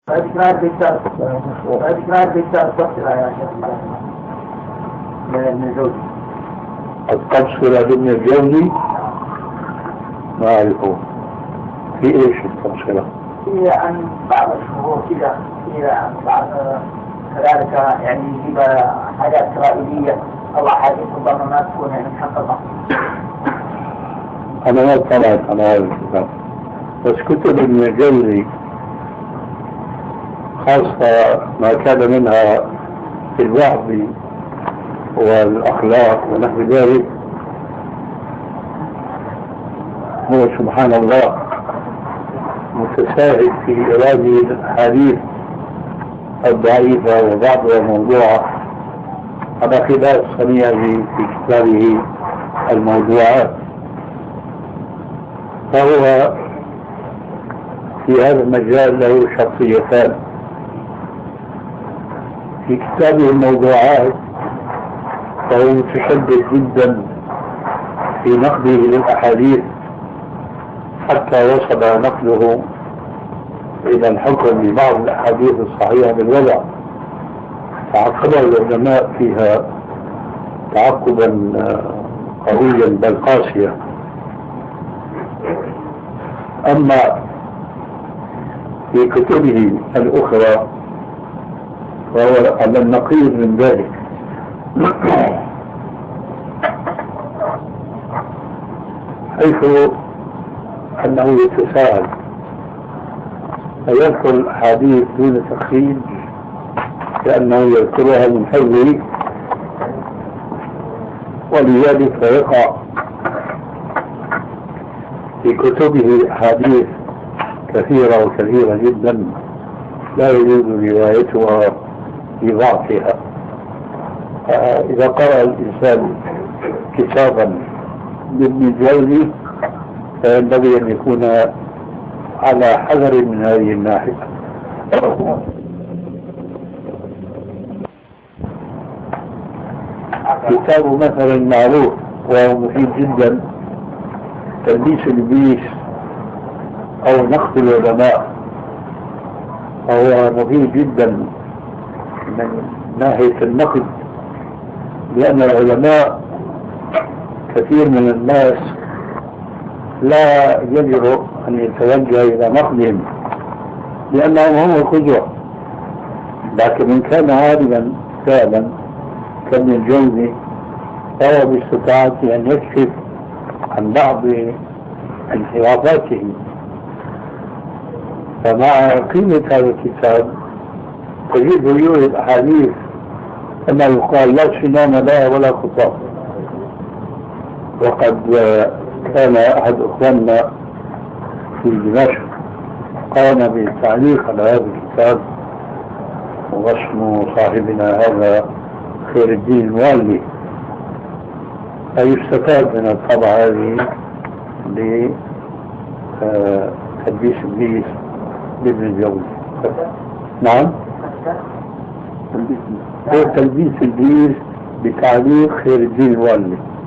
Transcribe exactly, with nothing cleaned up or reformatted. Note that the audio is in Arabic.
تكرار تكرار تكرار تكرار تصل يا شيخ من الزوج. التبصرة لابن الجوزي ما أعرفه في إيش التبصرة؟ هي عن بعض الشهور كذا هي عن بعض كذلك يعني يجيب حاجات إسرائيلية أو أحاديث ربما ما تكون يعني محققة. أنا ما اطلعت على هذا الكتاب، بس كتب ابن الجوزي خاصة ما كان منها في الوعظ والأخلاق ونحو ذلك هو سبحان الله متساهل في إيراد الأحاديث الضعيفة وبعضها موضوعة على خلاف صنيعه في كتابه الموضوعات. فهو في هذا المجال له شخصيتان. في كتابه الموضوعات فهو متشدد جدا في نقده للأحاديث حتى وصل نقله إلى الحكم ببعض الأحاديث الصحيحة بالوضع، تعقب العلماء فيها تعقبا قويا بل قاسيا. أما في كتبه الأخرى فهو على النقيض من ذلك. حيث أنه يتساءل فيذكر الأحاديث دون تخريج كأنه يذكرها من حوله، ولذلك فيقع في كتبه أحاديث كثيرة وكثيرة جدا لا يجوز روايتها لضعفها. إذا قرأ الإنسان كتابا لابن الجوزي فينبغي أن يكون على حذر من هذه الناحية. كتابه مثلا معروف وهو مفيد جدا تلبيس الإبليس أو نقد العلماء، فهو مفيد جدا من ناحية النقد، لأن العلماء كثير من الناس لا يجرؤ أن يتوجه إلى نقدهم لأنهم هم القدوة، لكن من كان عالما فعلا كابن الجوزي فهو باستطاعته أن يكشف عن بعض انحرافاته. فمع قيمة هذا الكتاب تجد يورد أحاديث كما يقال لا سنان لها ولا خطاب. وقد كان أحد أخواننا في دمشق قام بالتعليق على هذا الكتاب واسم صاحبنا هذا خير الدين الوالي، فيستفاد من الطبعة هذه لتلبيس إبليس بابن الجوزي. نعم، تلبيس إبليس بتعليق خير الدين الوالي.